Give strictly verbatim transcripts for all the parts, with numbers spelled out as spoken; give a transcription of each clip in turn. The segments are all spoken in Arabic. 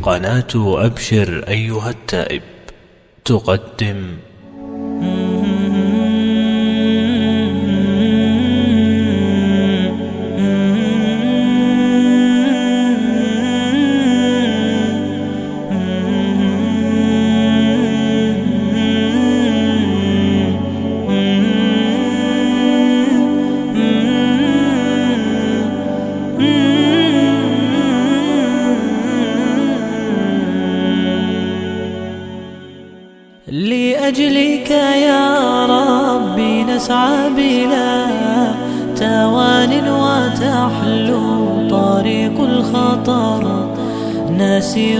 قناة أبشر أيها التائب تقدم لأجلك يا ربي نسعى بلا توان وتحلو طريق الخطر، نسير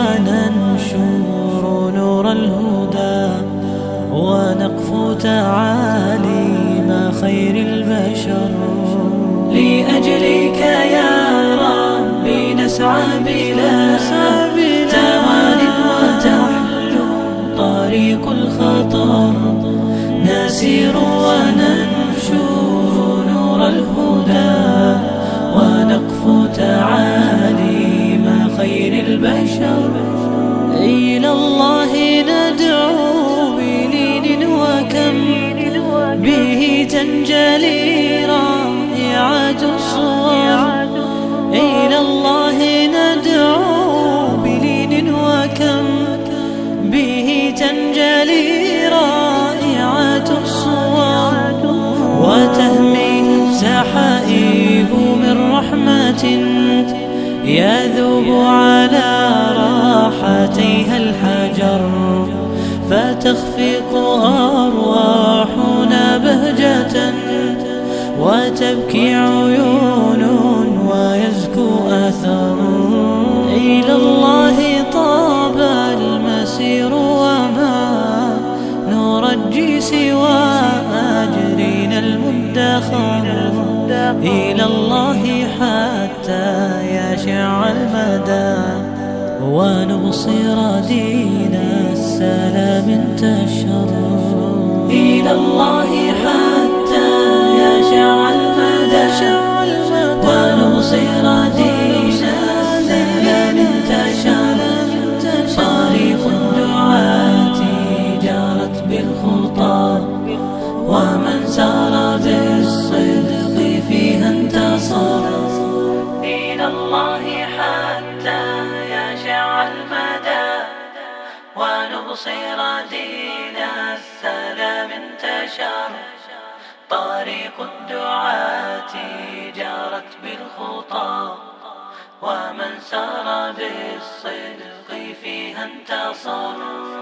وننشر نور الهدى ونقفو تعاليم خير البشر. لأجلك يا ربي نسعى بلا توان وتحلو طريق الخطر، نسير وننشر نور الهدى ونقفو تعاليم خير البشر. إلى الله ندعو بلين وكم به تنجلي رائعة الصور. إلى الله ندعو بلين وكم به تنجلي رائعة الصور، وتهمي سحائب من رحمة يذوب على راحتيها الحجر، فتخفق أرواحنا بهجة وتبكي عيون ويزكو أثر. إلى الله طاب المسير وما نرجي سوى أجرنا المدخر. إلى الله حتى يشع المدى ونبصر دين السلام انتشر. إلى الله حتى يشع المدى ونبصر دين السلام انتشر. طريق الدعاة جارت بالخطى ومن سار بالصدق فيها انتصر. إلى الله حتى يشع المدى ونبصر دين السلام انتشر. طريق الدعاة جارت بالخطى ومن سار بالصدق فيها انتصر.